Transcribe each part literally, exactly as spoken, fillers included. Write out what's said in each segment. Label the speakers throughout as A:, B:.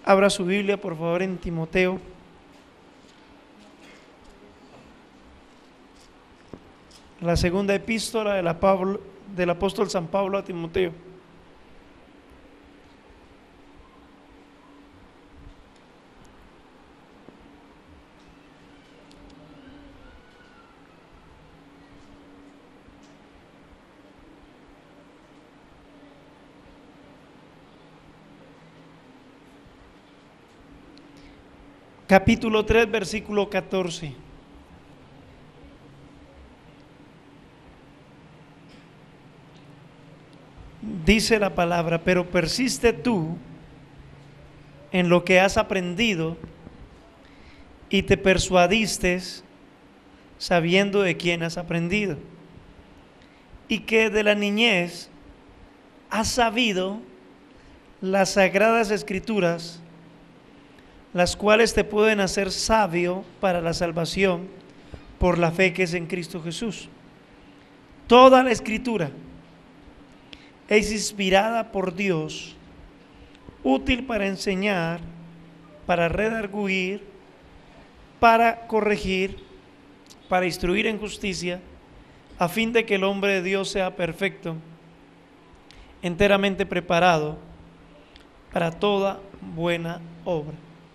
A: Abra su Biblia, por favor, en Timoteo. La segunda epístola de la Pablo, del apóstol San Pablo a Timoteo. Capítulo tres, versículo catorce. Dice la palabra: pero persiste tú en lo que has aprendido y te persuadiste sabiendo de quién has aprendido, y que de la niñez has sabido las sagradas escrituras, las cuales te pueden hacer sabio para la salvación por la fe que es en Cristo Jesús. Toda la escritura es inspirada por Dios, útil para enseñar, para redarguir, para corregir, para instruir en justicia, a fin de que el hombre de Dios sea perfecto, enteramente preparado para toda buena obra.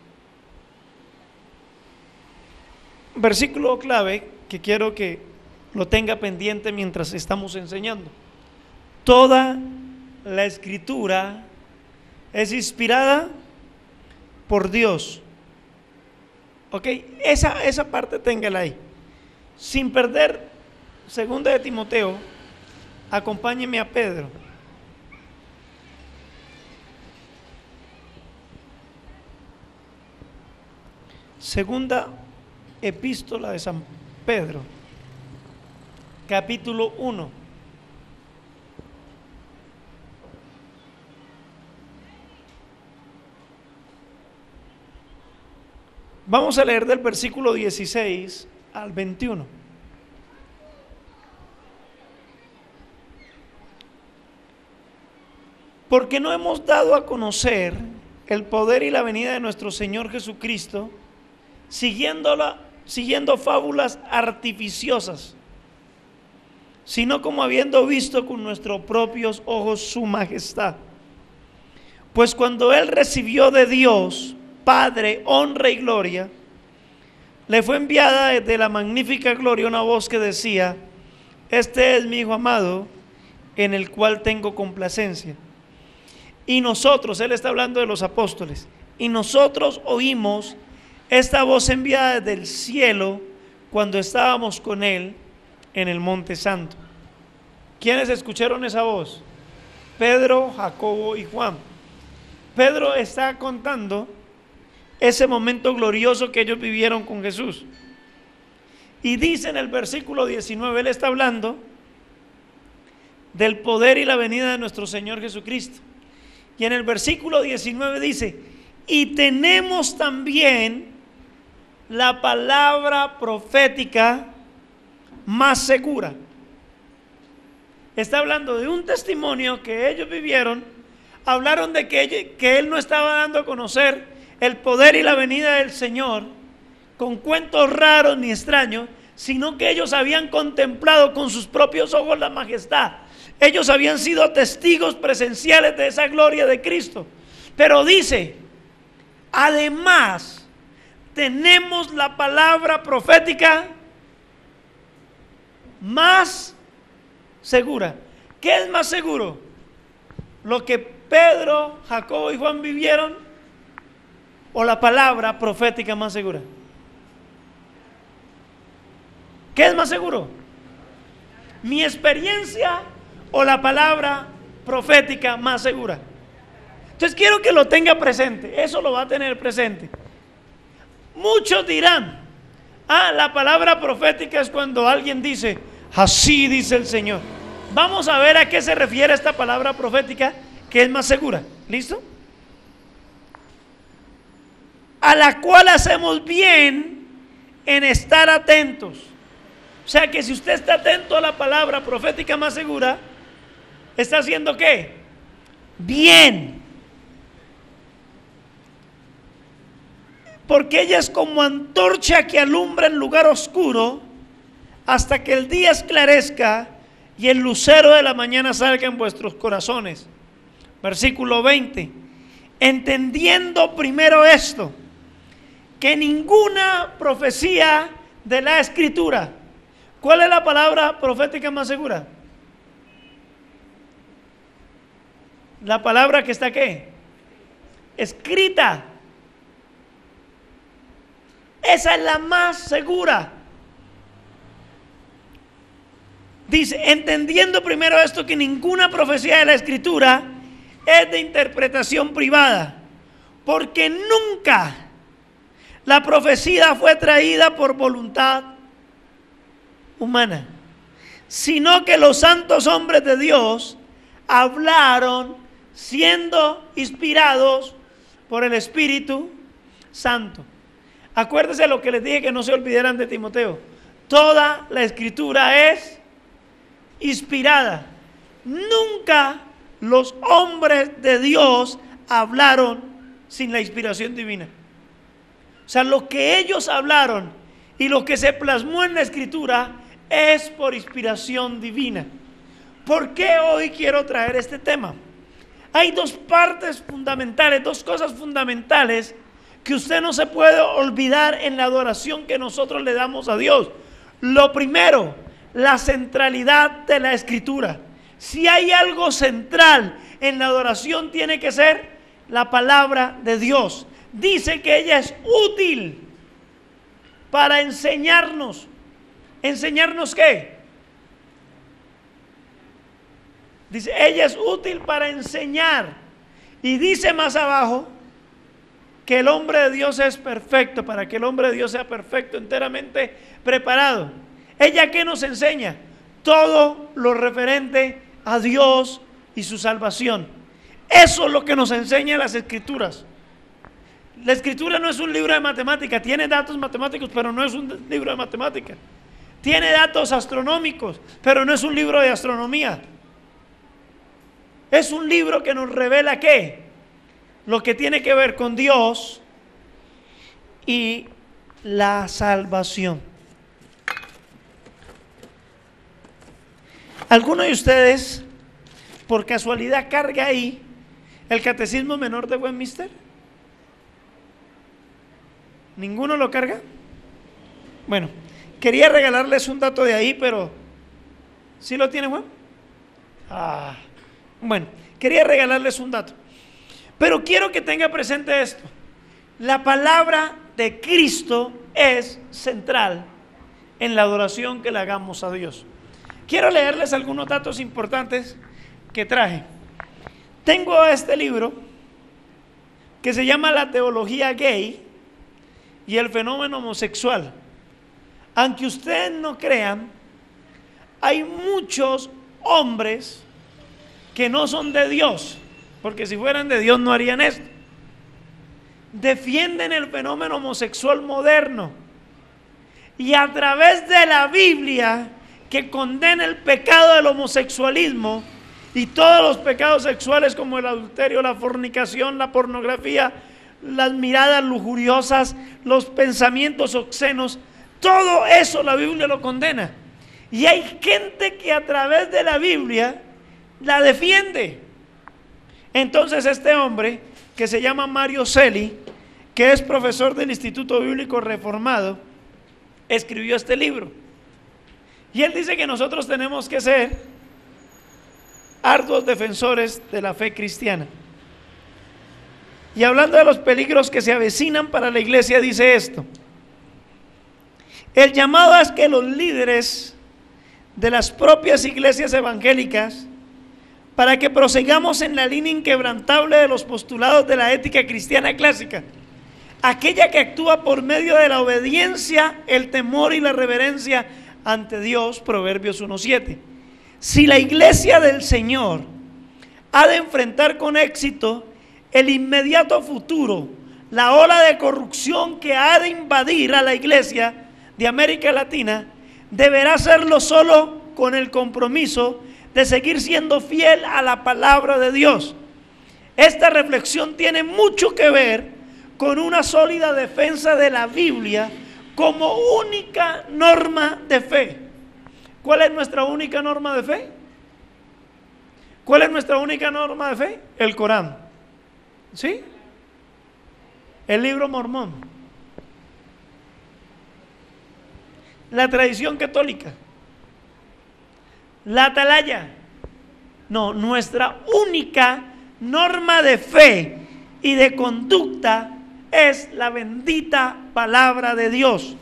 A: Versículo clave que quiero que lo tenga pendiente mientras estamos enseñando. Toda la escritura es inspirada por Dios. Ok, esa, esa parte téngala ahí. Sin perder segunda de Timoteo, acompáñeme a Pedro. Segunda epístola de San Pedro, capítulo uno. Vamos a leer del versículo dieciséis al veintiuno. Porque no hemos dado a conocer el poder y la venida de nuestro Señor Jesucristo, siguiéndola siguiendo fábulas artificiosas, sino como habiendo visto con nuestros propios ojos su majestad. Pues cuando él recibió de Dios, Padre, honra y gloria, le fue enviada desde la magnífica gloria una voz que decía: este es mi Hijo amado, en el cual tengo complacencia. Y nosotros, él está hablando de los apóstoles, y nosotros oímos esta voz enviada desde el cielo cuando estábamos con él en el Monte Santo. ¿Quiénes escucharon esa voz? Pedro, Jacobo y Juan. Pedro está contando ese momento glorioso que ellos vivieron con Jesús. Y dice en el versículo diecinueve, él está hablando del poder y la venida de nuestro Señor Jesucristo. Y en el versículo diecinueve dice: y tenemos también la palabra profética más segura. Está hablando de un testimonio que ellos vivieron. Hablaron de que, ella, que él no estaba dando a conocer el poder y la venida del Señor con cuentos raros ni extraños, sino que ellos habían contemplado con sus propios ojos la majestad. Ellos habían sido testigos presenciales de esa gloria de Cristo. Pero dice: además tenemos la palabra profética más segura. ¿Qué es más seguro? ¿Lo que Pedro, Jacobo y Juan vivieron, o la palabra profética más segura? ¿Qué es más seguro? ¿Mi experiencia o la palabra profética más segura? Entonces quiero que lo tenga presente. Eso lo va a tener presente. Muchos dirán: ah, la palabra profética es cuando alguien dice: así dice el Señor. Vamos a ver a qué se refiere esta palabra profética, que es más segura. ¿Listo? A la cual hacemos bien en estar atentos. O sea que si usted está atento a la palabra profética más segura, ¿está haciendo qué? Bien. porque ella es como antorcha que alumbra en lugar oscuro hasta que el día esclarezca y el lucero de la mañana salga en vuestros corazones. Versículo veinte. Entendiendo primero esto, que ninguna profecía de la Escritura. ¿Cuál es la palabra profética más segura? La palabra que está ¿qué? Escrita. Esa es la más segura. Dice, entendiendo primero esto, que ninguna profecía de la Escritura es de interpretación privada, porque nunca la profecía fue traída por voluntad humana, sino que los santos hombres de Dios hablaron siendo inspirados por el Espíritu Santo. Acuérdense lo que les dije, que no se olvidaran de Timoteo. Toda la Escritura es inspirada. Nunca los hombres de Dios hablaron sin la inspiración divina. O sea, lo que ellos hablaron y lo que se plasmó en la Escritura es por inspiración divina. ¿Por qué hoy quiero traer este tema? Hay dos partes fundamentales, dos cosas fundamentales que usted no se puede olvidar en la adoración que nosotros le damos a Dios. Lo primero, la centralidad de la Escritura. Si hay algo central en la adoración, tiene que ser la palabra de Dios. Dice que ella es útil para enseñarnos. ¿Enseñarnos qué? Dice, ella es útil para enseñar. Y dice más abajo que el hombre de Dios es perfecto, para que el hombre de Dios sea perfecto, enteramente preparado. ¿Ella qué nos enseña? Todo lo referente a Dios y su salvación. Eso es lo que nos enseñan las Escrituras. La Escritura no es un libro de matemática, tiene datos matemáticos, pero no es un libro de matemática. Tiene datos astronómicos, pero no es un libro de astronomía. Es un libro que nos revela ¿qué? Lo que tiene que ver con Dios y la salvación. ¿Alguno de ustedes por casualidad carga ahí el Catecismo Menor de Westminster? ¿Ninguno lo carga? Bueno, quería regalarles un dato de ahí, pero ¿sí lo tiene, Juan? Ah, bueno, quería regalarles un dato. Pero quiero que tenga presente esto. La palabra de Cristo es central en la adoración que le hagamos a Dios. Quiero leerles algunos datos importantes que traje. Tengo este libro que se llama La Teología Gay y el Fenómeno Homosexual. Aunque ustedes no crean, hay muchos hombres que no son de Dios, porque si fueran de Dios no harían esto. Defienden el fenómeno homosexual moderno y a través de la Biblia, que condena el pecado del homosexualismo y todos los pecados sexuales como el adulterio, la fornicación, la pornografía, las miradas lujuriosas, los pensamientos obscenos, todo eso la Biblia lo condena. Y hay gente que a través de la Biblia la defiende. Entonces este hombre, que se llama Mario Celi, que es profesor del Instituto Bíblico Reformado, escribió este libro. Y él dice que nosotros tenemos que ser arduos defensores de la fe cristiana. Y hablando de los peligros que se avecinan para la iglesia, dice esto: el llamado es que los líderes de las propias iglesias evangélicas, para que prosigamos en la línea inquebrantable de los postulados de la ética cristiana clásica, aquella que actúa por medio de la obediencia, el temor y la reverencia ante Dios, Proverbios uno siete. Si la iglesia del Señor ha de enfrentar con éxito el inmediato futuro, la ola de corrupción que ha de invadir a la iglesia de América Latina, deberá hacerlo solo con el compromiso de seguir siendo fiel a la palabra de Dios. Esta reflexión tiene mucho que ver con una sólida defensa de la Biblia como única norma de fe. ¿Cuál es nuestra única norma de fe? ¿Cuál es nuestra única norma de fe? El Corán. ¿Sí? El libro mormón. La tradición católica. La atalaya. No, nuestra única norma de fe y de conducta es la bendita palabra de Dios.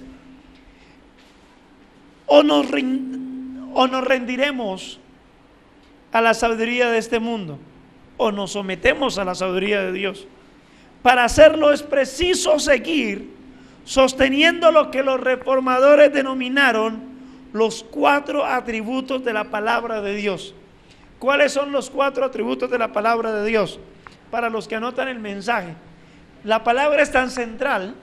A: O nos, o nos rendiremos a la sabiduría de este mundo, o nos sometemos a la sabiduría de Dios. Para hacerlo es preciso seguir sosteniendo lo que los reformadores denominaron los cuatro atributos de la palabra de Dios. ¿Cuáles son los cuatro atributos de la palabra de Dios? Para los que anotan el mensaje, la palabra es tan central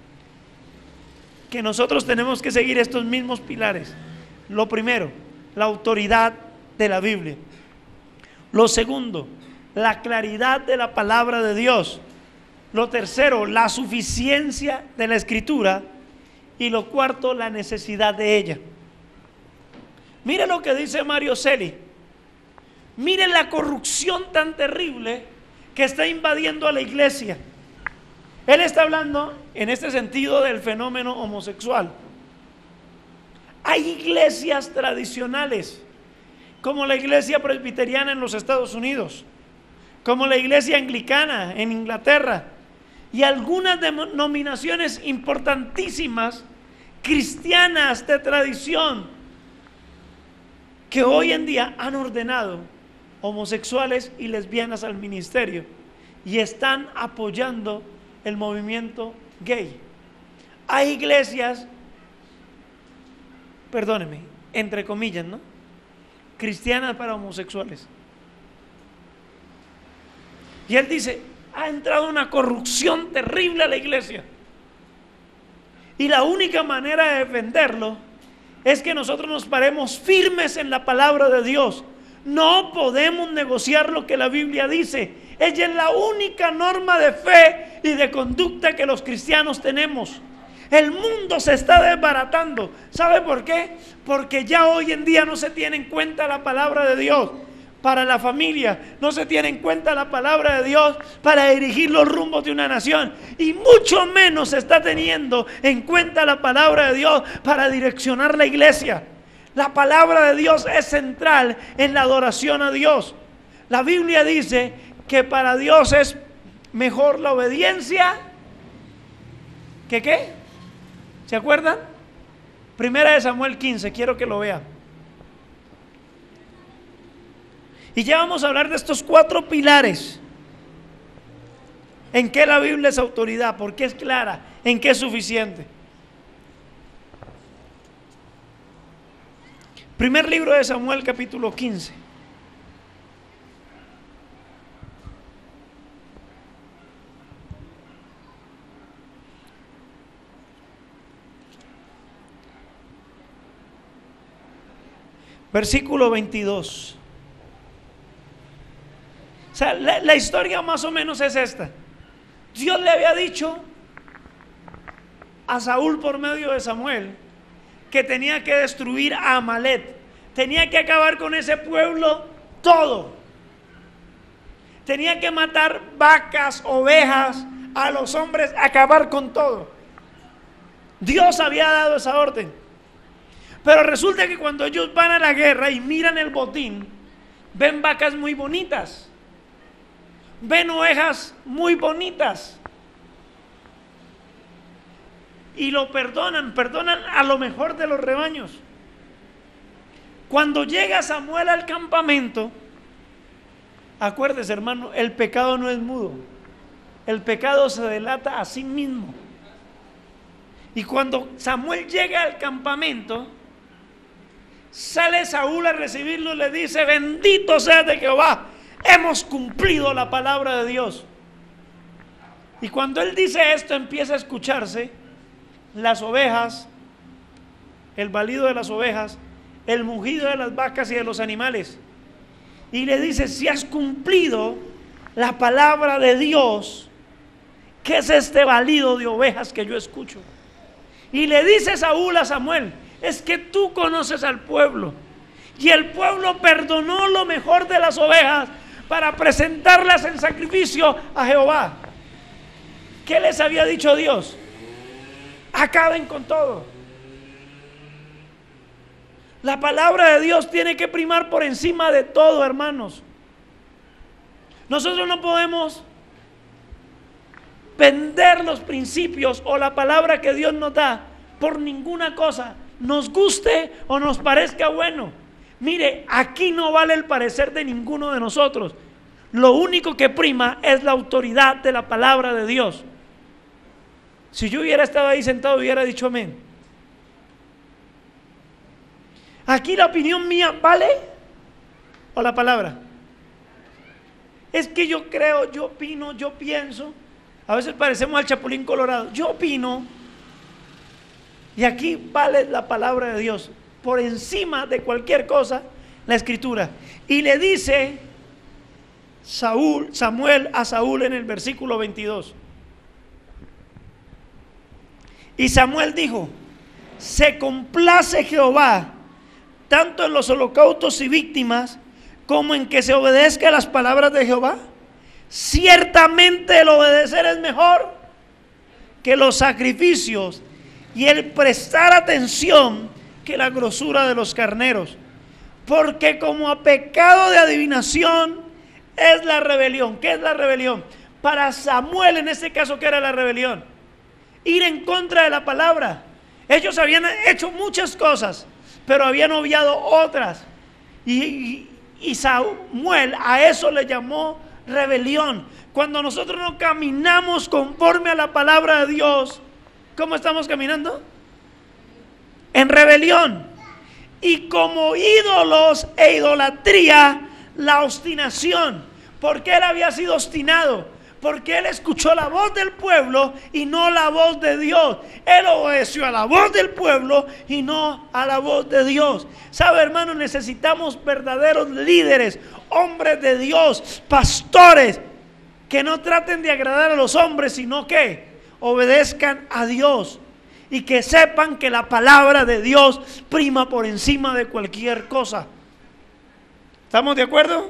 A: que nosotros tenemos que seguir estos mismos pilares. Lo primero, la autoridad de la Biblia. Lo segundo, la claridad de la palabra de Dios. Lo tercero, la suficiencia de la Escritura. Y lo cuarto, la necesidad de ella. Mire lo que dice Mario Celi. Mire la corrupción tan terrible que está invadiendo a la iglesia. Él está hablando en este sentido del fenómeno homosexual. Hay iglesias tradicionales, como la iglesia presbiteriana en los Estados Unidos, como la iglesia anglicana en Inglaterra, y algunas denominaciones importantísimas cristianas de tradición que hoy en día han ordenado homosexuales y lesbianas al ministerio y están apoyando el movimiento gay. Hay iglesias, perdóneme, entre comillas, ¿no?, cristianas para homosexuales. Y él dice, ha entrado una corrupción terrible a la iglesia. Y la única manera de defenderlo es que nosotros nos paremos firmes en la palabra de Dios. No podemos negociar lo que la Biblia dice. Ella es la única norma de fe y de conducta que los cristianos tenemos. El mundo se está desbaratando. ¿Sabe por qué? Porque ya hoy en día no se tiene en cuenta la palabra de Dios para la familia, no se tiene en cuenta la palabra de Dios para dirigir los rumbos de una nación, y mucho menos se está teniendo en cuenta la palabra de Dios para direccionar la iglesia. La palabra de Dios es central en la adoración a Dios. La Biblia dice que para Dios es mejor la obediencia que ¿qué? ¿Se acuerdan? Primera de Samuel quince, quiero que lo vean. Y ya vamos a hablar de estos cuatro pilares. ¿En qué la Biblia es autoridad? ¿Por qué es clara? ¿En qué es suficiente? Primer libro de Samuel, capítulo quince. Versículo veintidós. O sea, la, la historia más o menos es esta. Dios le había dicho a Saúl por medio de Samuel que tenía que destruir a Amalek, tenía que acabar con ese pueblo todo, tenía que matar vacas, ovejas, a los hombres, acabar con todo. Dios había dado esa orden. Pero resulta que cuando ellos van a la guerra y miran el botín, ven vacas muy bonitas, ven ovejas muy bonitas, y lo perdonan, perdonan a lo mejor de los rebaños. Cuando llega Samuel al campamento, acuérdese, hermano, el pecado no es mudo, el pecado se delata a sí mismo. Y cuando Samuel llega al campamento, sale Saúl a recibirlo y le dice: bendito sea de Jehová, hemos cumplido la palabra de Dios. Y cuando él dice esto, empieza a escucharse las ovejas, el balido de las ovejas, el mugido de las vacas y de los animales. Y le dice: si has cumplido la palabra de Dios, ¿qué es este balido de ovejas que yo escucho? Y le dice Saúl a Samuel, es que tú conoces al pueblo, y el pueblo perdonó lo mejor de las ovejas para presentarlas en sacrificio a Jehová. ¿Qué les había dicho Dios? Acaben con todo. La palabra de Dios tiene que primar por encima de todo, hermanos. Nosotros no podemos vender los principios o la palabra que Dios nos da por ninguna cosa, nos guste o nos parezca bueno. Mire, aquí no vale el parecer de ninguno de nosotros. Lo único que prima es la autoridad de la palabra de Dios. Si yo hubiera estado ahí sentado, hubiera dicho amén. Aquí la opinión mía vale o la palabra. Es que yo creo, yo opino, yo pienso. A veces parecemos al Chapulín Colorado. Yo opino. Y aquí vale la palabra de Dios por encima de cualquier cosa, la Escritura. Y le dice Saúl, Samuel a Saúl en el versículo veintidós. Y Samuel dijo: se complace Jehová tanto en los holocaustos y víctimas como en que se obedezca a las palabras de Jehová. Ciertamente el obedecer es mejor que los sacrificios, y el prestar atención que la grosura de los carneros, porque como a pecado de adivinación es la rebelión. ¿Qué es la rebelión? Para Samuel, en este caso, ¿qué era la rebelión? Ir en contra de la palabra. Ellos habían hecho muchas cosas, pero habían obviado otras, y, y, y Samuel a eso le llamó rebelión. Cuando nosotros no caminamos conforme a la palabra de Dios, ¿cómo estamos caminando? En rebelión. Y como ídolos e idolatría, la obstinación. ¿Por qué él había sido obstinado? Porque él escuchó la voz del pueblo y no la voz de Dios. Él obedeció a la voz del pueblo y no a la voz de Dios. ¿Sabe, hermano? Necesitamos verdaderos líderes, hombres de Dios, pastores, que no traten de agradar a los hombres, sino que obedezcan a Dios y que sepan que la palabra de Dios prima por encima de cualquier cosa. ¿Estamos de acuerdo?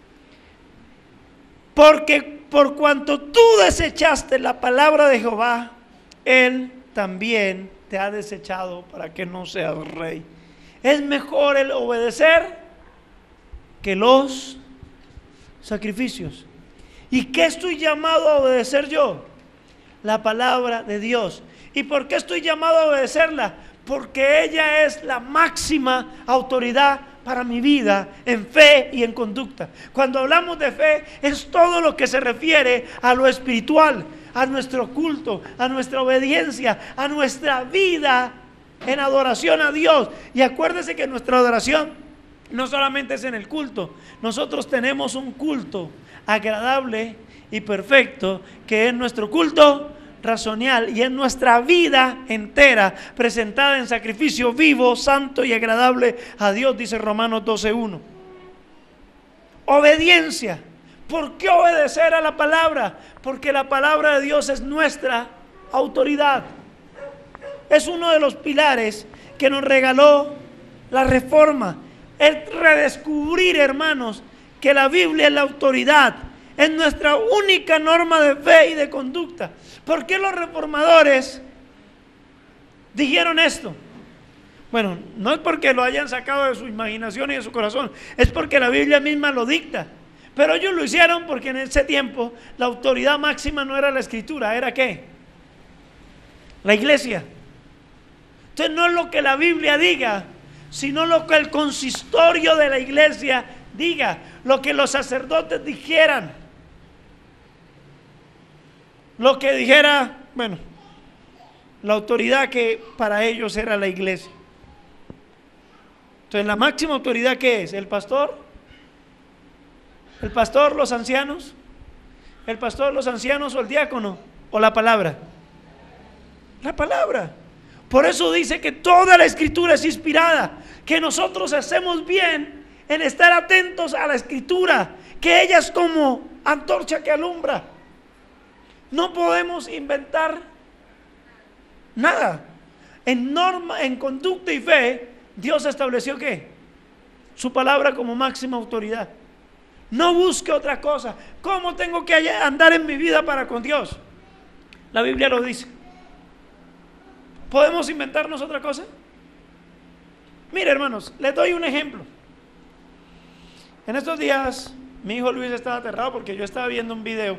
A: Porque por cuanto tú desechaste la palabra de Jehová, Él también te ha desechado para que no seas rey. Es mejor el obedecer que los sacrificios. ¿Y qué estoy llamado a obedecer yo? La palabra de Dios. ¿Y por qué estoy llamado a obedecerla? Porque ella es la máxima autoridad para mi vida en fe y en conducta. Cuando hablamos de fe, es todo lo que se refiere a lo espiritual, a nuestro culto, a nuestra obediencia, a nuestra vida en adoración a Dios. Y acuérdese que nuestra adoración no solamente es en el culto. Nosotros tenemos un culto agradable y perfecto, que es nuestro culto racional, y es nuestra vida entera presentada en sacrificio vivo, santo y agradable a Dios, dice Romanos doce uno. Obediencia. ¿Por qué obedecer a la palabra? Porque la palabra de Dios es nuestra autoridad. Es uno de los pilares que nos regaló la Reforma. Es redescubrir, hermanos, que la Biblia es la autoridad, es nuestra única norma de fe y de conducta. ¿Por qué los reformadores dijeron esto? Bueno, no es porque lo hayan sacado de su imaginación y de su corazón, es porque la Biblia misma lo dicta. Pero ellos lo hicieron porque en ese tiempo la autoridad máxima no era la Escritura, ¿era qué? La iglesia. Entonces no es lo que la Biblia diga, sino lo que el consistorio de la iglesia diga, lo que los sacerdotes dijeran, lo que dijera, bueno, la autoridad que para ellos era la iglesia. Entonces, la máxima autoridad, ¿qué es? ¿El pastor? ¿El pastor, los ancianos? ¿El pastor, los ancianos o el diácono? ¿O la palabra? La palabra. Por eso dice que toda la Escritura es inspirada, que nosotros hacemos bien en estar atentos a la Escritura, que ella es como antorcha que alumbra. No podemos inventar nada. En norma, en conducta y fe, Dios estableció ¿qué? Su palabra como máxima autoridad. No busque otra cosa. ¿Cómo tengo que andar en mi vida para con Dios? La Biblia lo dice. ¿Podemos inventarnos otra cosa? Mire, hermanos, les doy un ejemplo. En estos días, mi hijo Luis estaba aterrado porque yo estaba viendo un video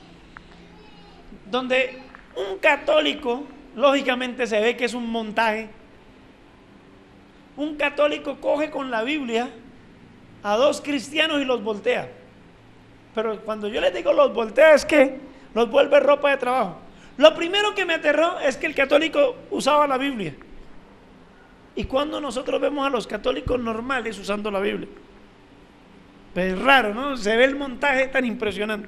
A: donde un católico, lógicamente se ve que es un montaje, un católico coge con la Biblia a dos cristianos y los voltea. Pero cuando yo les digo los voltea es que los vuelve ropa de trabajo. Lo primero que me aterró es que el católico usaba la Biblia. ¿Y cuando nosotros vemos a los católicos normales usando la Biblia? Pues es raro, ¿no? Se ve el montaje tan impresionante.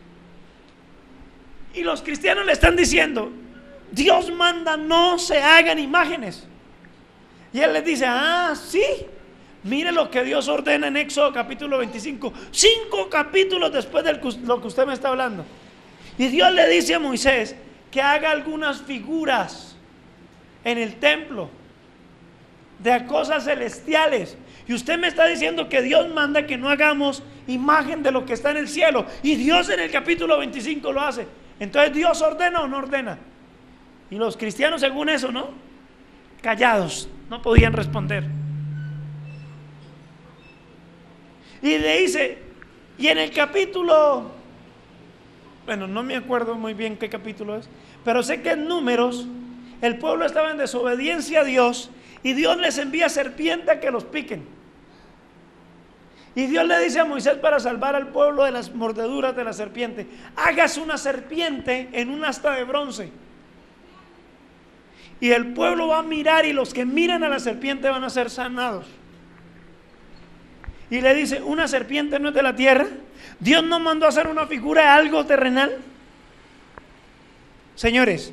A: Y los cristianos le están diciendo: Dios manda no se hagan imágenes. Y él les dice: ah, sí, mire lo que Dios ordena en Éxodo capítulo veinticinco, cinco capítulos después de lo que usted me está hablando. Y Dios le dice a Moisés que haga algunas figuras en el templo de cosas celestiales. Y usted me está diciendo que Dios manda que no hagamos imagen de lo que está en el cielo. Y Dios en el capítulo veinticinco lo hace. Entonces, ¿Dios ordena o no ordena? Y los cristianos, según eso, ¿no? Callados, no podían responder. Y le dice, y en el capítulo, bueno, no me acuerdo muy bien qué capítulo es, pero sé que en Números el pueblo estaba en desobediencia a Dios y Dios les envía serpientes a que los piquen. Y Dios le dice a Moisés, para salvar al pueblo de las mordeduras de la serpiente, hágase una serpiente en un asta de bronce. Y el pueblo va a mirar, y los que miran a la serpiente van a ser sanados. Y le dice, ¿una serpiente no es de la tierra? ¿Dios no mandó a hacer una figura de algo terrenal? Señores,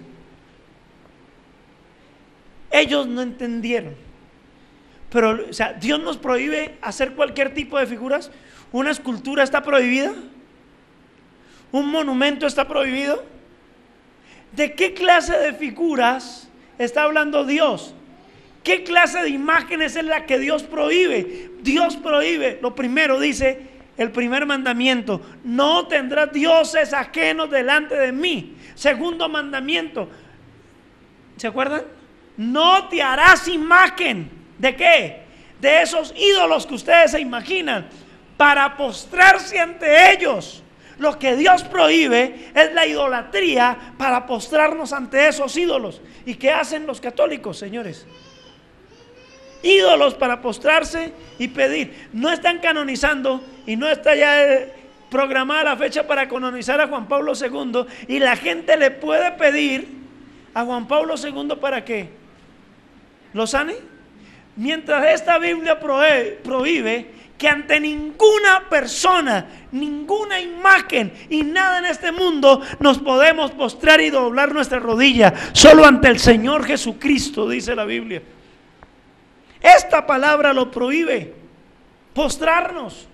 A: ellos no entendieron. Pero, o sea, Dios nos prohíbe hacer cualquier tipo de figuras. Una escultura está prohibida. Un monumento está prohibido. ¿De qué clase de figuras está hablando Dios? ¿Qué clase de imágenes es la que Dios prohíbe? Dios prohíbe, lo primero dice el primer mandamiento: no tendrás dioses ajenos delante de mí. Segundo mandamiento, ¿se acuerdan? No te harás imagen. ¿De qué? De esos ídolos que ustedes se imaginan, para postrarse ante ellos. Lo que Dios prohíbe es la idolatría, para postrarnos ante esos ídolos. ¿Y qué hacen los católicos, señores? Ídolos para postrarse y pedir. No están canonizando y no está ya programada la fecha para canonizar a Juan Pablo segundo, y la gente le puede pedir a Juan Pablo segundo para que lo sane. Mientras esta Biblia prohíbe que ante ninguna persona, ninguna imagen y nada en este mundo nos podemos postrar y doblar nuestra rodilla, solo ante el Señor Jesucristo, dice la Biblia. Esta palabra lo prohíbe, postrarnos.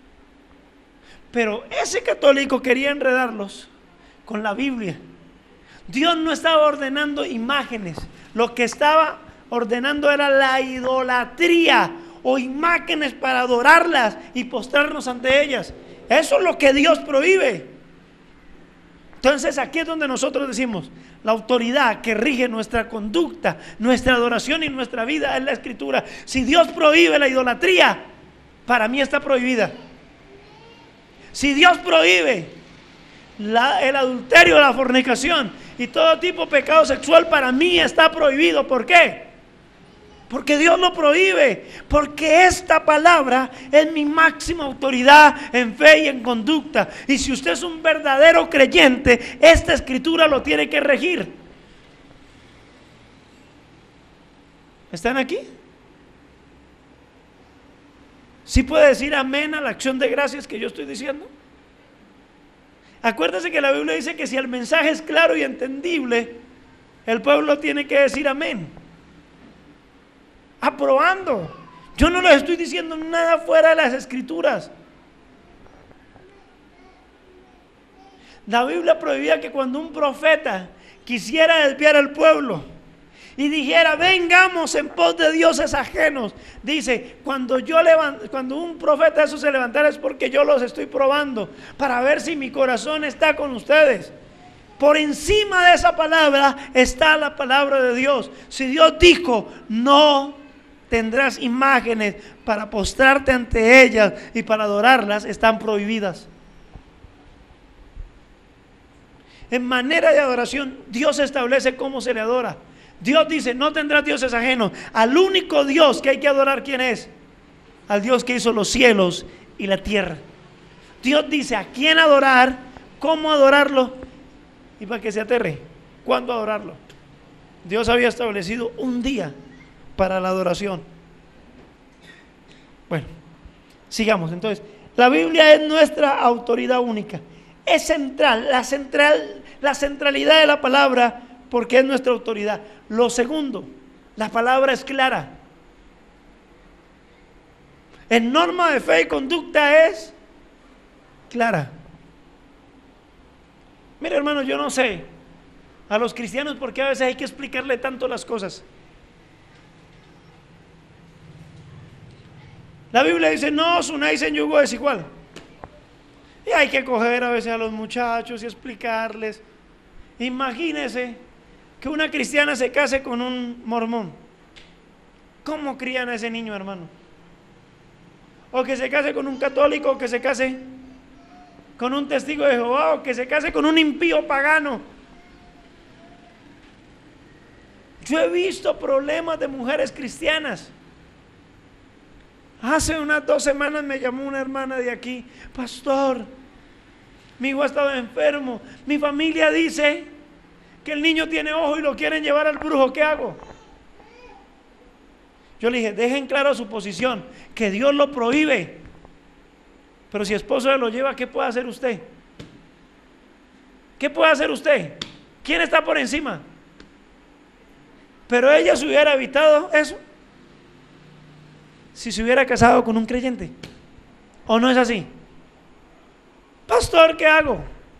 A: Pero ese católico quería enredarlos con la Biblia. Dios no estaba ordenando imágenes, lo que estaba ordenando era la idolatría o imágenes para adorarlas y postrarnos ante ellas. Eso es lo que Dios prohíbe. Entonces aquí es donde nosotros decimos, la autoridad que rige nuestra conducta, nuestra adoración y nuestra vida es la Escritura. Si Dios prohíbe la idolatría, para mí está prohibida. Si Dios prohíbe la, el adulterio, la fornicación y todo tipo de pecado sexual, para mí está prohibido. ¿Por qué? Porque Dios lo prohíbe, porque esta palabra es mi máxima autoridad en fe y en conducta. Y si usted es un verdadero creyente, esta escritura lo tiene que regir. ¿Están aquí? ¿Sí puede decir amén a la acción de gracias que yo estoy diciendo? Acuérdese que la Biblia dice que si el mensaje es claro y entendible, el pueblo tiene que decir amén. Aprobando. Yo no les estoy diciendo nada fuera de las Escrituras. La Biblia prohibía que cuando un profeta quisiera desviar al pueblo y dijera, vengamos en pos de dioses ajenos, dice, cuando yo levant, cuando un profeta eso se levantara es porque yo los estoy probando para ver si mi corazón está con ustedes. Por encima de esa palabra está la palabra de Dios. Si Dios dijo, no tendrás imágenes para postrarte ante ellas y para adorarlas, están prohibidas. En manera de adoración, Dios establece cómo se le adora. Dios dice, no tendrás dioses ajenos. Al único Dios que hay que adorar, ¿quién es? Al Dios que hizo los cielos y la tierra. Dios dice a quién adorar, cómo adorarlo y para que se aterre, cuándo adorarlo. Dios había establecido un día para la adoración. Bueno, sigamos. Entonces, la Biblia es nuestra autoridad única. Es central, la central, la centralidad de la palabra, porque es nuestra autoridad. Lo segundo, la palabra es clara. En norma de fe y conducta es clara. Mira, hermano, yo no sé a los cristianos por qué a veces hay que explicarle tanto las cosas. La Biblia dice, no os unáis en yugo desigual. Y hay que coger a veces a los muchachos y explicarles. Imagínese que una cristiana se case con un mormón. ¿Cómo crían a ese niño, hermano? O que se case con un católico, o que se case con un testigo de Jehová, o que se case con un impío pagano. Yo he visto problemas de mujeres cristianas. Hace unas dos semanas me llamó una hermana de aquí, pastor, mi hijo ha estado enfermo, mi familia dice que el niño tiene ojo y lo quieren llevar al brujo, ¿qué hago? Yo le dije, dejen claro su posición, que Dios lo prohíbe, pero si esposo se lo lleva, ¿qué puede hacer usted? ¿Qué puede hacer usted? ¿Quién está por encima? Pero ella se hubiera evitado eso si se hubiera casado con un creyente, ¿o no es así? Pastor, ¿qué hago?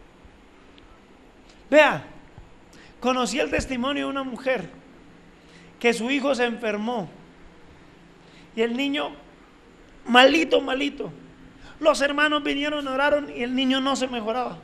A: Vea, conocí el testimonio de una mujer que su hijo se enfermó y el niño malito, malito. Los hermanos vinieron, oraron y el niño no se mejoraba.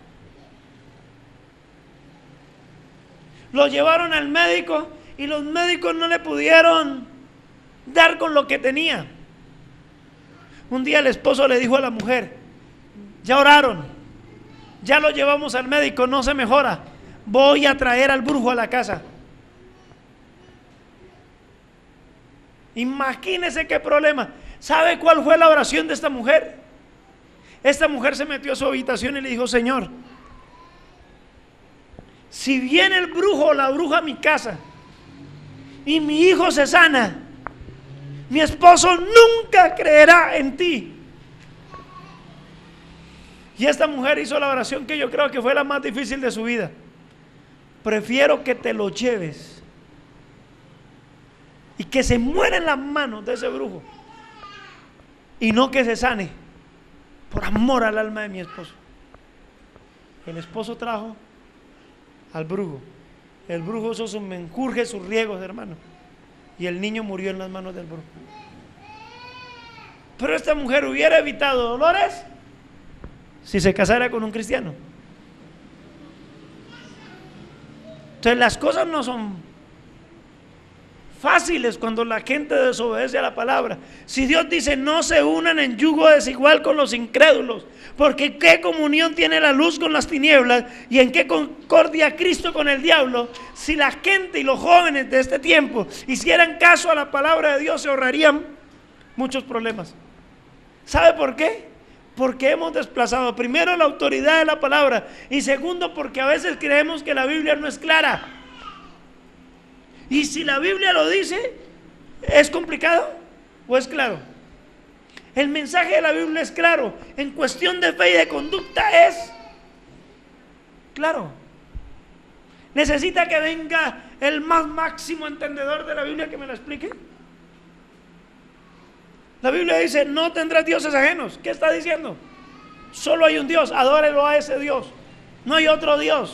A: Lo llevaron al médico y los médicos no le pudieron dar con lo que tenía. Un día el esposo le dijo a la mujer, ya oraron, ya lo llevamos al médico, no se mejora, voy a traer al brujo a la casa. Imagínese qué problema. ¿Sabe cuál fue la oración de esta mujer? Esta mujer se metió a su habitación y le dijo, Señor, si viene el brujo o la bruja a mi casa y mi hijo se sana, mi esposo nunca creerá en ti. Y esta mujer hizo la oración que yo creo que fue la más difícil de su vida. Prefiero que te lo lleves y que se muera en las manos de ese brujo y no que se sane, por amor al alma de mi esposo. El esposo trajo al brujo. El brujo hizo sus menjurjes, sus riegos, hermano, y el niño murió en las manos del brujo. Pero esta mujer hubiera evitado dolores si se casara con un cristiano. Entonces las cosas no son fáciles cuando la gente desobedece a la palabra. Si Dios dice no se unan en yugo desigual con los incrédulos, porque qué comunión tiene la luz con las tinieblas y en qué concordia Cristo con el diablo. Si la gente y los jóvenes de este tiempo hicieran caso a la palabra de Dios, se ahorrarían muchos problemas. ¿Sabe por qué? Porque hemos desplazado primero la autoridad de la palabra y segundo porque a veces creemos que la Biblia no es clara. Y si la Biblia lo dice, ¿es complicado o es claro? El mensaje de la Biblia es claro. En cuestión de fe y de conducta es claro. ¿Necesita que venga el más máximo entendedor de la Biblia que me lo explique? La Biblia dice, no tendrás dioses ajenos. ¿Qué está diciendo? Solo hay un Dios, adórelo a ese Dios. No hay otro Dios.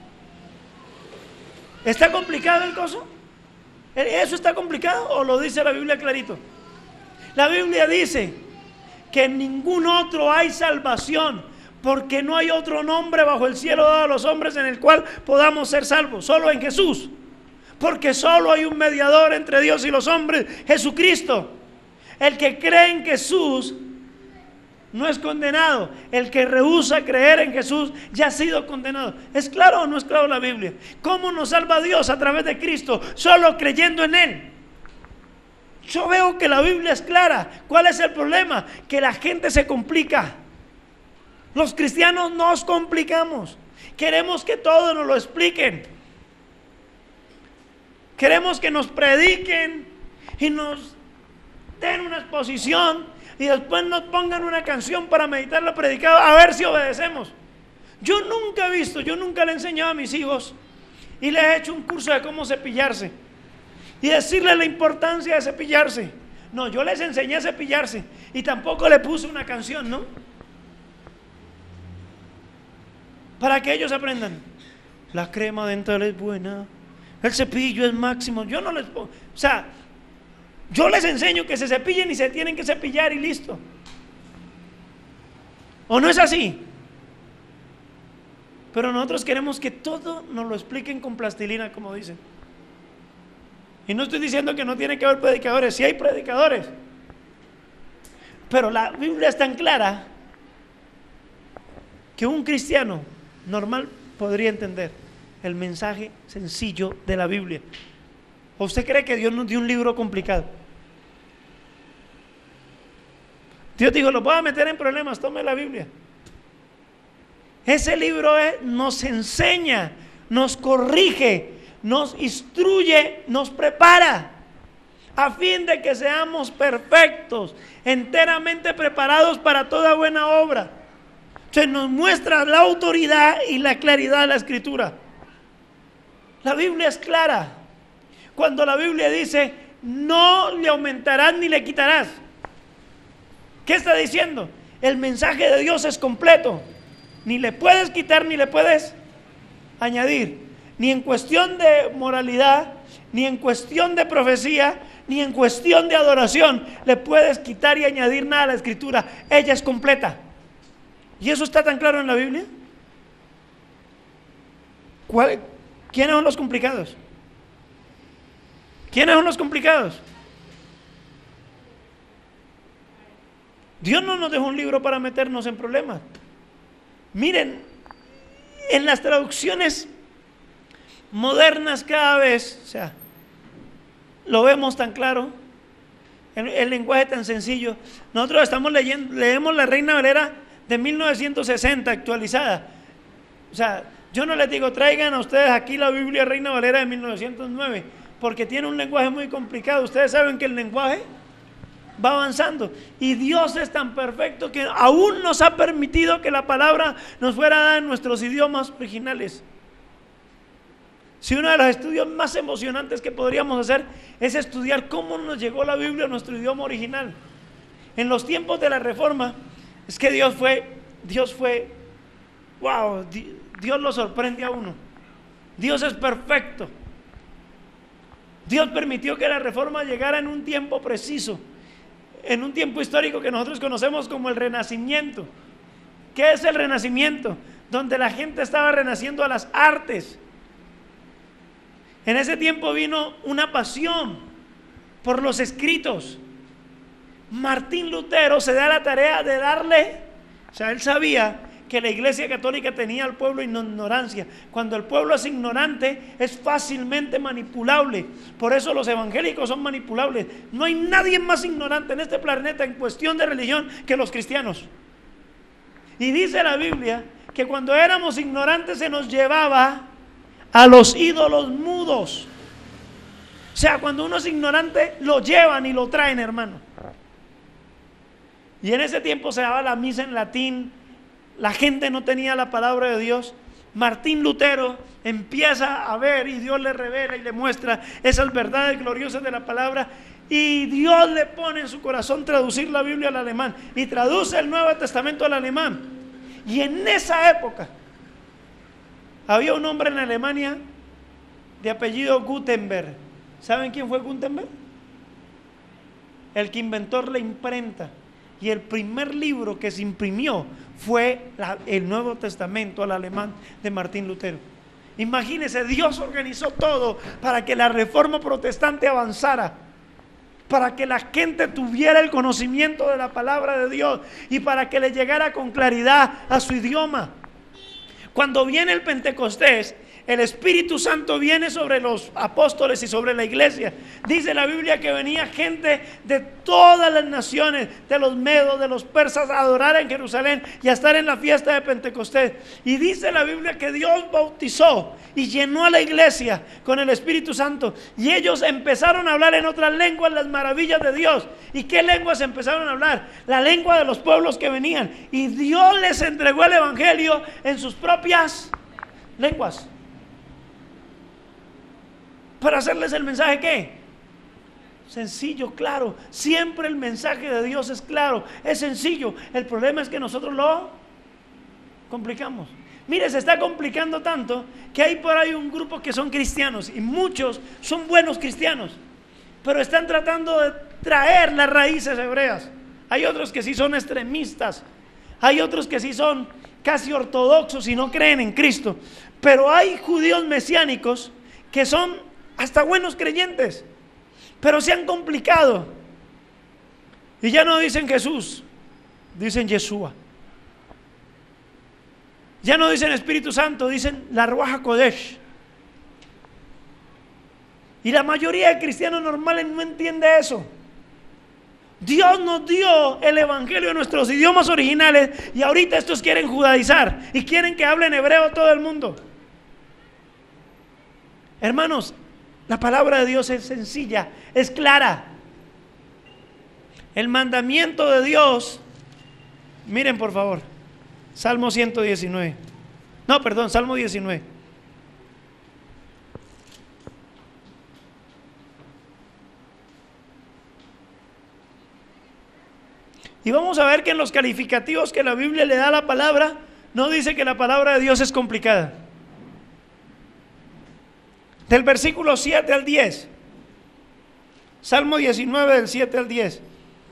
A: ¿Está complicado el coso? ¿Eso está complicado o lo dice la Biblia clarito? La Biblia dice que en ningún otro hay salvación, porque no hay otro nombre bajo el cielo dado a los hombres en el cual podamos ser salvos, solo en Jesús. Porque solo hay un mediador entre Dios y los hombres, Jesucristo. El que cree en Jesús no es condenado. El que rehúsa creer en Jesús ya ha sido condenado. ¿Es claro o no es claro la Biblia? ¿Cómo nos salva Dios a través de Cristo? Solo creyendo en Él. Yo veo que la Biblia es clara. ¿Cuál es el problema? Que la gente se complica. Los cristianos nos complicamos. Queremos que todo nos lo expliquen. Queremos que nos prediquen y nos den una exposición y después nos pongan una canción para meditar lo predicado, a ver si obedecemos. Yo nunca he visto, yo nunca le he enseñado a mis hijos y les he hecho un curso de cómo cepillarse y decirles la importancia de cepillarse. No, yo les enseñé a cepillarse y tampoco le puse una canción, ¿no? Para que ellos aprendan. La crema dental es buena, el cepillo es máximo. Yo no les pongo, o sea, yo les enseño que se cepillen y se tienen que cepillar y listo. ¿O no es así? Pero nosotros queremos que todo nos lo expliquen con plastilina, como dicen. Y no estoy diciendo que no tiene que haber predicadores, sí hay predicadores. Pero la Biblia es tan clara que un cristiano normal podría entender el mensaje sencillo de la Biblia. ¿O usted cree que Dios nos dio un libro complicado? Dios dijo, lo voy a meter en problemas, tome la Biblia. Ese libro es, nos enseña, nos corrige, nos instruye, nos prepara a fin de que seamos perfectos, enteramente preparados para toda buena obra. Se nos muestra la autoridad y la claridad de la Escritura. La Biblia es clara. Cuando la Biblia dice, no le aumentarás ni le quitarás. ¿Qué está diciendo? El mensaje de Dios es completo. Ni le puedes quitar ni le puedes añadir. Ni en cuestión de moralidad, ni en cuestión de profecía, ni en cuestión de adoración le puedes quitar y añadir nada a la Escritura. Ella es completa. ¿Y eso está tan claro en la Biblia? ¿Cuál, ¿Quiénes son los complicados? ¿Quiénes son los complicados? Dios no nos dejó un libro para meternos en problemas. Miren, en las traducciones modernas cada vez, o sea, lo vemos tan claro, el, el lenguaje tan sencillo. Nosotros estamos leyendo, leemos la Reina Valera de mil novecientos sesenta actualizada. O sea, yo no les digo traigan a ustedes aquí la Biblia Reina Valera de mil novecientos nueve, porque tiene un lenguaje muy complicado. Ustedes saben que el lenguaje va avanzando y Dios es tan perfecto que aún nos ha permitido que la palabra nos fuera dada en nuestros idiomas originales. Si uno de los estudios más emocionantes que podríamos hacer es estudiar cómo nos llegó la Biblia a nuestro idioma original. En los tiempos de la Reforma, es que Dios fue, Dios fue, wow, Dios lo sorprende a uno. Dios es perfecto. Dios permitió que la Reforma llegara en un tiempo preciso, en un tiempo histórico que nosotros conocemos como el Renacimiento. ¿Qué es el Renacimiento? Donde la gente estaba renaciendo a las artes. En ese tiempo vino una pasión por los escritos. Martín Lutero se da la tarea de darle, o sea, él sabía que la Iglesia Católica tenía al pueblo en ignorancia. Cuando el pueblo es ignorante, es fácilmente manipulable. Por eso los evangélicos son manipulables. No hay nadie más ignorante en este planeta en cuestión de religión que los cristianos. Y dice la Biblia que cuando éramos ignorantes se nos llevaba a los ídolos mudos. O sea, cuando uno es ignorante, lo llevan y lo traen, hermano. Y en ese tiempo se daba la misa en latín. La gente no tenía la palabra de Dios. Martín Lutero empieza a ver y Dios le revela y le muestra esas verdades gloriosas de la palabra, y Dios le pone en su corazón traducir la Biblia al alemán y traduce el Nuevo Testamento al alemán. Y en esa época Había un hombre en Alemania de apellido Gutenberg. ¿Saben quién fue Gutenberg? El que inventó la imprenta. Y el primer libro que se imprimió fue la, el Nuevo Testamento al alemán de Martín Lutero. Imagínense, Dios organizó todo para que la reforma protestante avanzara, para que la gente tuviera el conocimiento de la palabra de Dios y para que le llegara con claridad a su idioma. Cuando viene el Pentecostés, el Espíritu Santo viene sobre los apóstoles y sobre la iglesia. Dice la Biblia que venía gente de todas las naciones, de los medos, de los persas, a adorar en Jerusalén y a estar en la fiesta de Pentecostés. Y dice la Biblia que Dios bautizó y llenó a la iglesia con el Espíritu Santo. Y ellos empezaron a hablar en otras lenguas las maravillas de Dios. ¿Y qué lenguas empezaron a hablar? La lengua de los pueblos que venían. Y Dios les entregó el Evangelio en sus propias lenguas. Para hacerles el mensaje, ¿qué? Sencillo, claro. Siempre el mensaje de Dios es claro, es sencillo. El problema es que nosotros lo complicamos. Mire, se está complicando tanto que hay por ahí un grupo que son cristianos y muchos son buenos cristianos, pero están tratando de traer las raíces hebreas. Hay otros que sí son extremistas, hay otros que sí son casi ortodoxos y no creen en Cristo, pero hay judíos mesiánicos que son hasta buenos creyentes, pero se han complicado y ya no dicen Jesús, dicen Yeshua. Ya no dicen Espíritu Santo, dicen la Ruach HaKodesh. Y la mayoría de cristianos normales no entiende eso. Dios nos dio el Evangelio en nuestros idiomas originales y ahorita estos quieren judaizar y quieren que hablen hebreo todo el mundo. Hermanos, la palabra de Dios es sencilla, es clara. El mandamiento de Dios, miren por favor, Salmo ciento diecinueve. No, perdón, Salmo diecinueve. Y vamos a ver que en los calificativos que la Biblia le da a la palabra, no dice que la palabra de Dios es complicada. Del versículo siete al diez, Salmo diecinueve del siete al diez.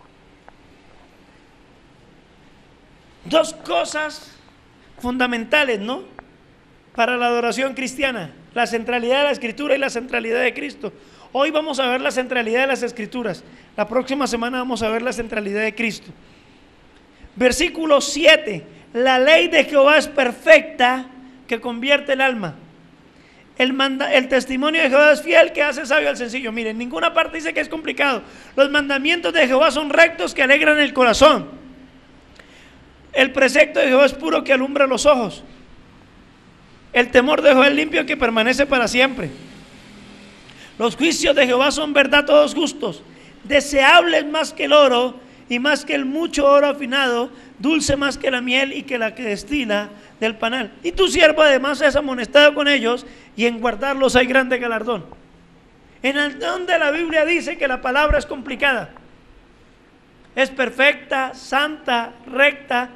A: Dos cosas fundamentales, ¿no? Para la adoración cristiana: la centralidad de la Escritura y la centralidad de Cristo. Hoy vamos a ver la centralidad de las Escrituras, la próxima semana vamos a ver la centralidad de Cristo. Versículo siete: la ley de Jehová es perfecta, que convierte el alma. El, manda, el testimonio de Jehová es fiel, que hace sabio al sencillo. Miren, en ninguna parte dice que es complicado. Los mandamientos de Jehová son rectos, que alegran el corazón. El precepto de Jehová es puro, que alumbra los ojos. El temor de Jehová es limpio, que permanece para siempre. Los juicios de Jehová son verdad, todos justos. Deseables más que el oro, y más que el mucho oro afinado, dulce más que la miel y que la que destila del panal. Y tu siervo además es amonestado con ellos, y en guardarlos hay grande galardón. En el donde la Biblia dice que la palabra es complicada, es perfecta, santa, recta,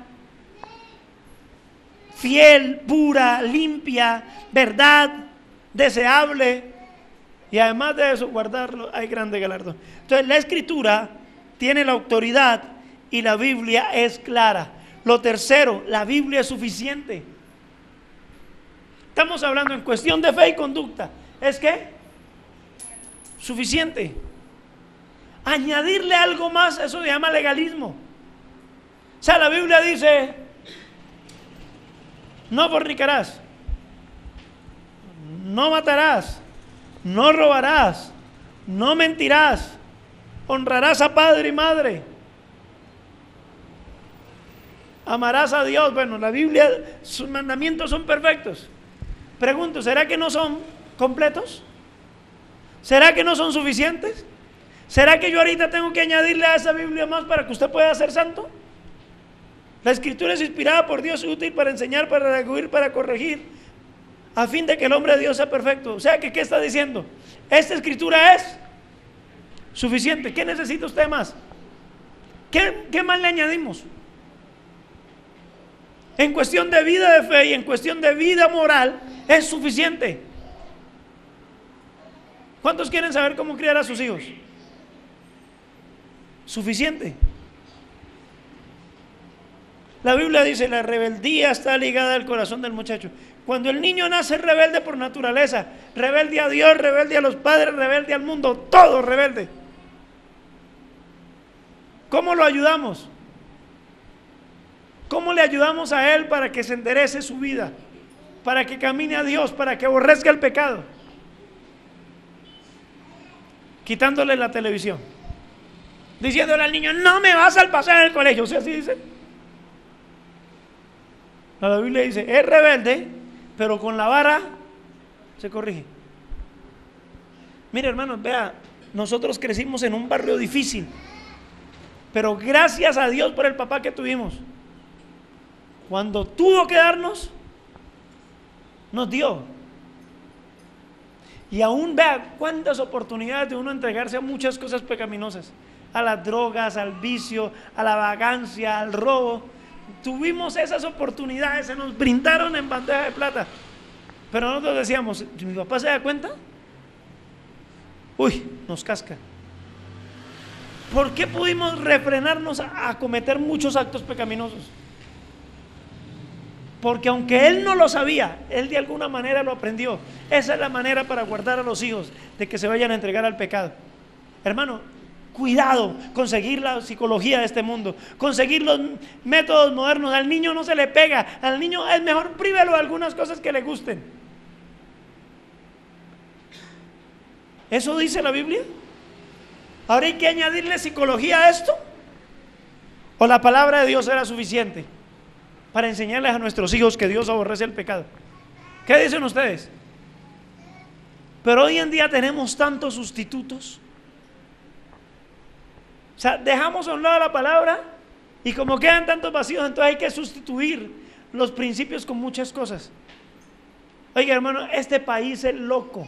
A: fiel, pura, limpia, verdad, deseable, y además de eso guardarlo hay grande galardón. Entonces la Escritura tiene la autoridad y la Biblia es clara. Lo tercero, la Biblia es suficiente. Estamos hablando en cuestión de fe y conducta. ¿Es qué? Suficiente. Añadirle algo más, eso se llama legalismo. O sea, la Biblia dice: no fornicarás, no matarás, no robarás, no mentirás, honrarás a padre y madre, amarás a Dios. Bueno, la Biblia, sus mandamientos son perfectos. Pregunto, ¿será que no son completos? ¿Será que no son suficientes? ¿Será que yo ahorita tengo que añadirle a esa Biblia más para que usted pueda ser santo? La Escritura es inspirada por Dios, útil para enseñar, para redarguir, para corregir, a fin de que el hombre de Dios sea perfecto. O sea, que ¿qué está diciendo? Esta Escritura es suficiente. ¿Qué necesita usted más? ¿Qué, qué más le añadimos? En cuestión de vida de fe y en cuestión de vida moral, Es suficiente. ¿Cuántos quieren saber cómo criar a sus hijos? Suficiente. La Biblia dice, la rebeldía está ligada al corazón del muchacho. Cuando el niño nace rebelde por naturaleza, rebelde a Dios, rebelde a los padres, rebelde al mundo, todo rebelde. ¿Cómo lo ayudamos? ¿Cómo le ayudamos a él para que se enderece su vida? Para que camine a Dios, para que aborrezca el pecado. Quitándole la televisión. Diciéndole al niño, no me vas al pasar en el colegio. O sea, así dice. La Biblia dice, es rebelde, pero con la vara se corrige. Mire, hermanos, vea, nosotros crecimos en un barrio difícil, pero gracias a Dios por el papá que tuvimos. Cuando tuvo que darnos, nos dio. Y aún vea cuántas oportunidades de uno entregarse a muchas cosas pecaminosas, a las drogas, al vicio, a la vagancia, al robo. Tuvimos esas oportunidades, se nos brindaron en bandeja de plata. Pero nosotros decíamos, ¿mi papá se da cuenta? Uy, nos casca. ¿Por qué pudimos refrenarnos a, a cometer muchos actos pecaminosos? Porque aunque él no lo sabía, él de alguna manera lo aprendió. Esa es la manera para guardar a los hijos de que se vayan a entregar al pecado. Hermano, cuidado con seguir la psicología de este mundo, con seguir los métodos modernos. Al niño no se le pega, al niño es mejor prívelo de algunas cosas que le gusten. ¿Eso dice la Biblia? ¿Ahora hay que añadirle psicología a esto? ¿O la palabra de Dios era suficiente para enseñarles a nuestros hijos que Dios aborrece el pecado? ¿Qué dicen ustedes? Pero hoy en día tenemos tantos sustitutos. O sea, dejamos a un lado la palabra y como quedan tantos vacíos, entonces hay que sustituir los principios con muchas cosas. Oiga, hermano, este país es loco.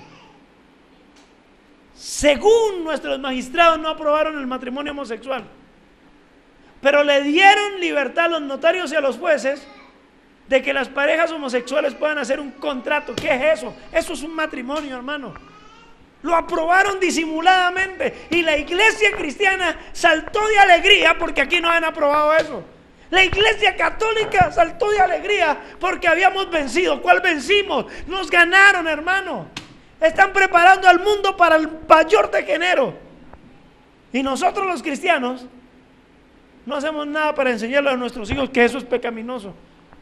A: Según nuestros magistrados no aprobaron el matrimonio homosexual, pero le dieron libertad a los notarios y a los jueces de que las parejas homosexuales puedan hacer un contrato. ¿Qué es eso? Eso es un matrimonio, hermano. Lo aprobaron disimuladamente y la iglesia cristiana saltó de alegría porque aquí no han aprobado eso. La iglesia católica saltó de alegría porque habíamos vencido. ¿Cuál vencimos? Nos ganaron, hermano. Están preparando al mundo para el mayor degenero. Y nosotros los cristianos no hacemos nada para enseñarle a nuestros hijos que eso es pecaminoso.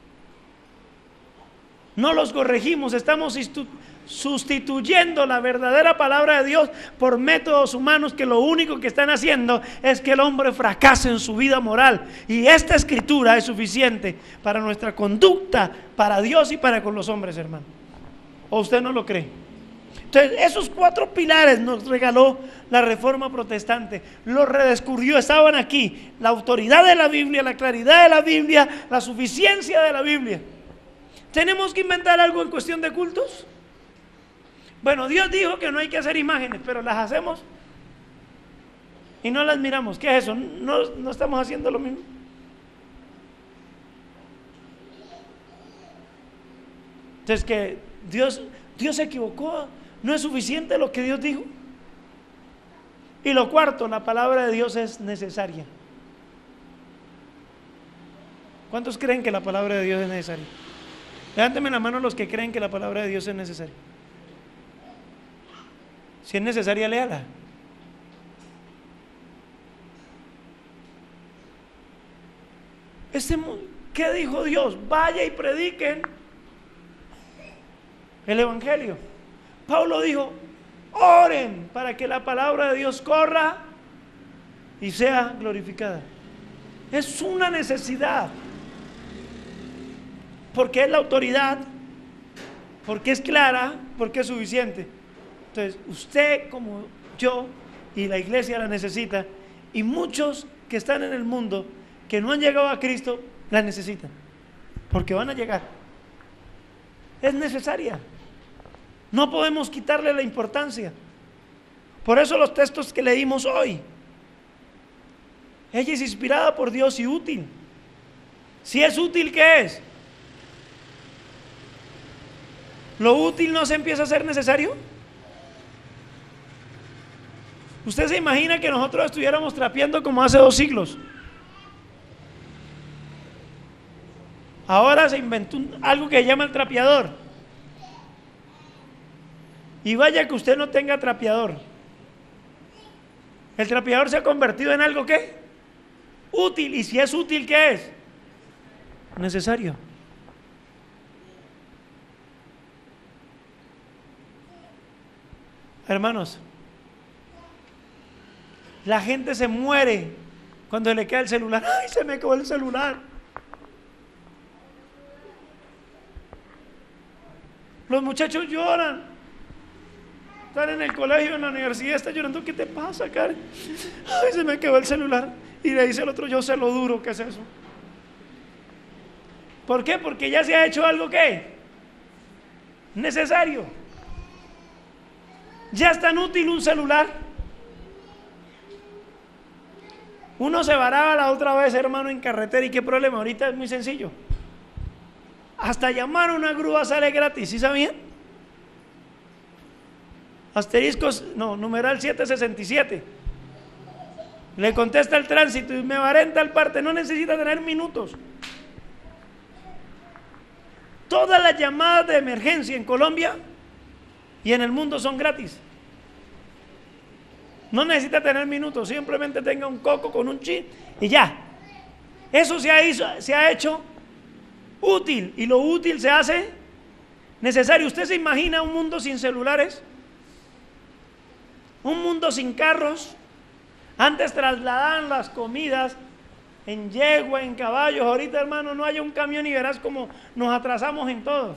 A: No los corregimos, estamos sustituyendo la verdadera palabra de Dios por métodos humanos que lo único que están haciendo es que el hombre fracase en su vida moral. Y esta escritura es suficiente para nuestra conducta, para Dios y para con los hombres, hermano. ¿O usted no lo cree? Entonces, esos cuatro pilares nos regaló la Reforma Protestante, los redescubrió, estaban aquí: la autoridad de la Biblia, la claridad de la Biblia, la suficiencia de la Biblia. ¿Tenemos que inventar algo en cuestión de cultos? Bueno, Dios dijo que no hay que hacer imágenes, pero las hacemos y no las miramos. ¿Qué es eso? ¿No, no estamos haciendo lo mismo? Entonces, que Dios, Dios se equivocó. ¿No es suficiente lo que Dios dijo? Y lo cuarto, la palabra de Dios es necesaria. ¿Cuántos creen que la palabra de Dios es necesaria? Levánteme la mano los que creen que la palabra de Dios es necesaria. Si es necesaria, léala. Este, ¿qué dijo Dios? Vaya y prediquen el evangelio. Pablo dijo, oren para que la palabra de Dios corra y sea glorificada. Es una necesidad, porque es la autoridad, porque es clara, porque es suficiente. Entonces, usted como yo y la iglesia la necesita, y muchos que están en el mundo que no han llegado a Cristo la necesitan, porque van a llegar. Es necesaria. No podemos quitarle la importancia. Por eso los textos que leímos hoy, ella es inspirada por Dios y útil. Si es útil, ¿qué es? ¿lo útil no se empieza a ser necesario? ¿Usted se imagina que nosotros estuviéramos trapeando como hace dos siglos? Ahora se inventó un, algo que se llama el trapeador. Y vaya que usted no tenga trapeador. El trapeador se ha convertido en algo ¿qué? Útil. Y si es útil, ¿qué es? Necesario. Hermanos, la gente se muere cuando le queda el celular. ¡Ay, se me quedó el celular! Los muchachos lloran. Están en el colegio, en la universidad, están llorando. ¿Qué te pasa, Karen? ¡Ay, se me quedó el celular! Y le dice el otro, yo sé lo duro que es eso. ¿Por qué? Porque ya se ha hecho algo ¿qué? Necesario. Ya es tan útil un celular. Uno se varaba la otra vez, hermano, en carretera. ¿Y qué problema? Ahorita es muy sencillo. Hasta llamar a una grúa sale gratis, ¿sí sabían? Asteriscos, no, numeral setecientos sesenta y siete. Le contesta el tránsito y me varé en tal parte. No necesita tener minutos. Todas las llamadas de emergencia en Colombia y en el mundo son gratis. No necesita tener minutos, simplemente tenga un coco con un chip y ya. Eso se ha, hizo, se ha hecho útil, y lo útil se hace necesario. ¿Usted se imagina un mundo sin celulares? Un mundo sin carros. Antes trasladaban las comidas en yegua, en caballos. Ahorita, hermano, no hay un camión y verás cómo nos atrasamos en todo.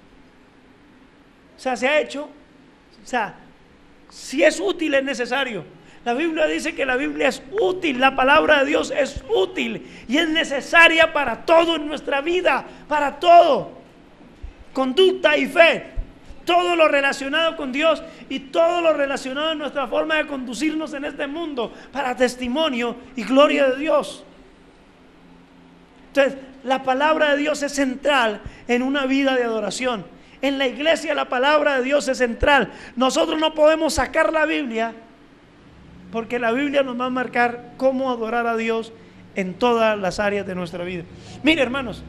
A: O sea, se ha hecho, o sea, si es útil es necesario. La Biblia dice que la Biblia es útil, la palabra de Dios es útil y es necesaria para todo en nuestra vida, para todo. Conducta y fe, todo lo relacionado con Dios y todo lo relacionado en nuestra forma de conducirnos en este mundo para testimonio y gloria de Dios. Entonces, la palabra de Dios es central en una vida de adoración. En la iglesia la palabra de Dios es central. Nosotros no podemos sacar la Biblia porque la Biblia nos va a marcar cómo adorar a Dios en todas las áreas de nuestra vida. Mire, hermanos,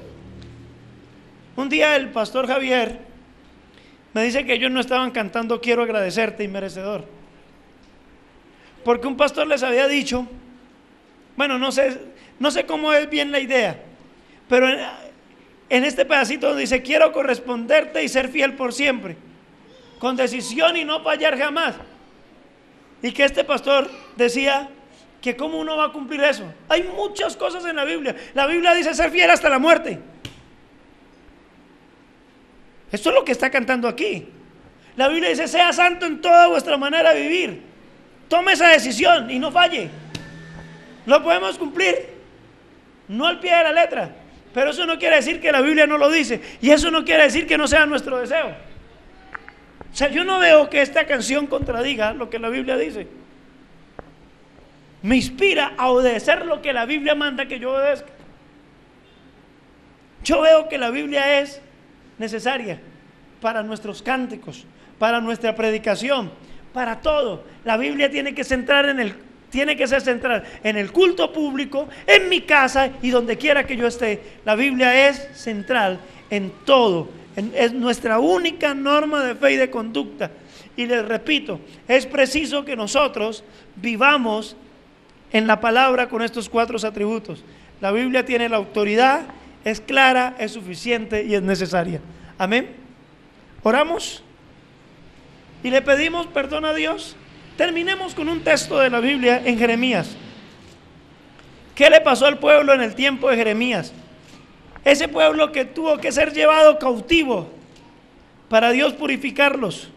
A: un día el pastor Javier me dice que ellos no estaban cantando Quiero agradecerte y merecedor, porque un pastor les había dicho, bueno, no sé, no sé cómo es bien la idea, pero en, en este pedacito dice quiero corresponderte y ser fiel por siempre, con decisión y no fallar jamás. Y que este pastor decía que cómo uno va a cumplir eso. Hay muchas cosas en la Biblia. La Biblia dice ser fiel hasta la muerte. Esto es lo que está cantando aquí. La Biblia dice sea santo en toda vuestra manera de vivir. Tome esa decisión y no falle. Lo podemos cumplir, no al pie de la letra, pero eso no quiere decir que la Biblia no lo dice, y eso no quiere decir que no sea nuestro deseo. O sea, yo no veo que esta canción contradiga lo que la Biblia dice. Me inspira a obedecer lo que la Biblia manda que yo obedezca. Yo veo que la Biblia es necesaria para nuestros cánticos, para nuestra predicación, para todo. La Biblia tiene que centrar en el, tiene que ser central en el culto público, en mi casa y donde quiera que yo esté. La Biblia es central en todo. Es nuestra única norma de fe y de conducta. Y les repito, es preciso que nosotros vivamos en la palabra con estos cuatro atributos. La Biblia tiene la autoridad, es clara, es suficiente y es necesaria. Amén. Oramos y le pedimos perdón a Dios. Terminemos con un texto de la Biblia en Jeremías. ¿Qué le pasó al pueblo en el tiempo de Jeremías? Ese pueblo que tuvo que ser llevado cautivo para Dios purificarlos.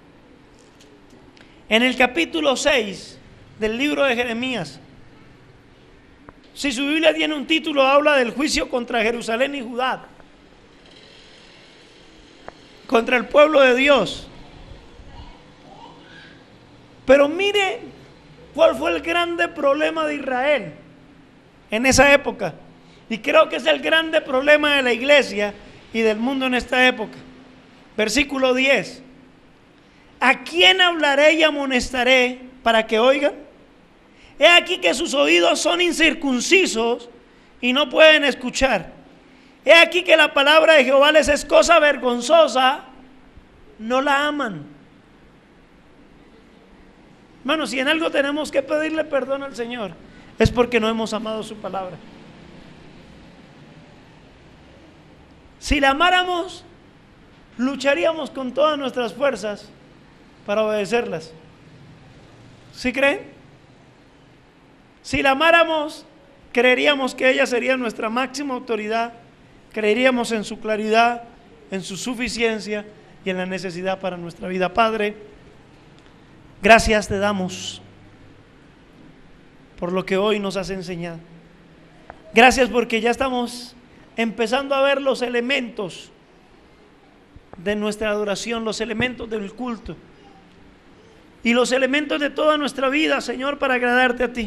A: En el capítulo seis del libro de Jeremías, si su Biblia tiene un título, habla del juicio contra Jerusalén y Judá, contra el pueblo de Dios. Pero mire cuál fue el grande problema de Israel en esa época. Y creo que es el grande problema de la iglesia y del mundo en esta época. Versículo diez. ¿A quién hablaré y amonestaré para que oigan? He aquí que sus oídos son incircuncisos y no pueden escuchar. He aquí que la palabra de Jehová les es cosa vergonzosa, no la aman. Hermanos, si en algo tenemos que pedirle perdón al Señor, es porque no hemos amado su palabra. Si la amáramos, lucharíamos con todas nuestras fuerzas para obedecerlas. ¿Sí creen? Si la amáramos, creeríamos que ella sería nuestra máxima autoridad, creeríamos en su claridad, en su suficiencia y en la necesidad para nuestra vida. Padre, gracias te damos por lo que hoy nos has enseñado. Gracias porque ya estamos empezando a ver los elementos de nuestra adoración, los elementos del culto y los elementos de toda nuestra vida, Señor, para agradarte a ti.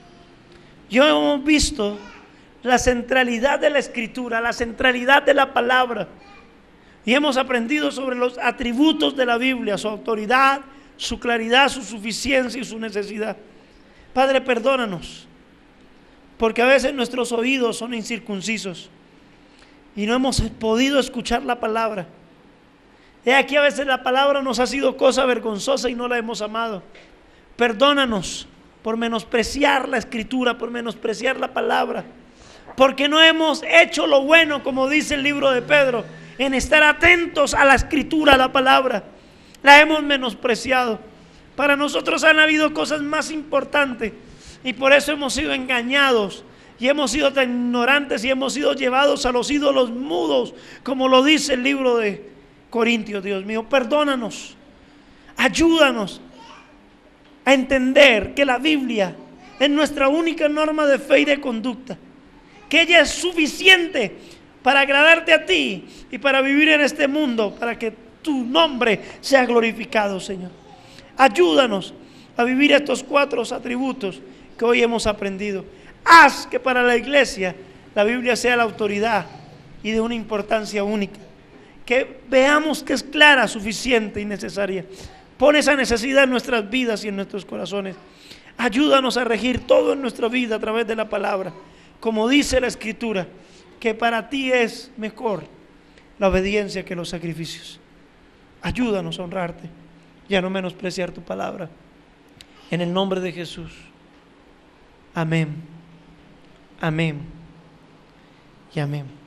A: Yo hemos visto la centralidad de la Escritura, la centralidad de la palabra, y hemos aprendido sobre los atributos de la Biblia, su autoridad, su claridad, su suficiencia y su necesidad. Padre, perdónanos, porque a veces nuestros oídos son incircuncisos y no hemos podido escuchar la palabra. He aquí a veces la palabra nos ha sido cosa vergonzosa y no la hemos amado. Perdónanos por menospreciar la Escritura, por menospreciar la palabra, porque no hemos hecho lo bueno, como dice el libro de Pedro, en estar atentos a la Escritura, a la palabra. La hemos menospreciado. Para nosotros han habido cosas más importantes y por eso hemos sido engañados y hemos sido tan ignorantes y hemos sido llevados a los ídolos mudos, como lo dice el libro de Corintios. Dios mío, perdónanos, ayúdanos a entender que la Biblia es nuestra única norma de fe y de conducta, que ella es suficiente para agradarte a ti y para vivir en este mundo, para que tu nombre sea glorificado, Señor. Ayúdanos a vivir estos cuatro atributos que hoy hemos aprendido. Haz que para la iglesia la Biblia sea la autoridad y de una importancia única, que veamos que es clara, suficiente y necesaria. Pon esa necesidad en nuestras vidas y en nuestros corazones. Ayúdanos a regir todo en nuestra vida a través de la palabra, como dice la Escritura, que para ti es mejor la obediencia que los sacrificios. Ayúdanos a honrarte y a no menospreciar tu palabra. En el nombre de Jesús. Amén. Amén. Y amén.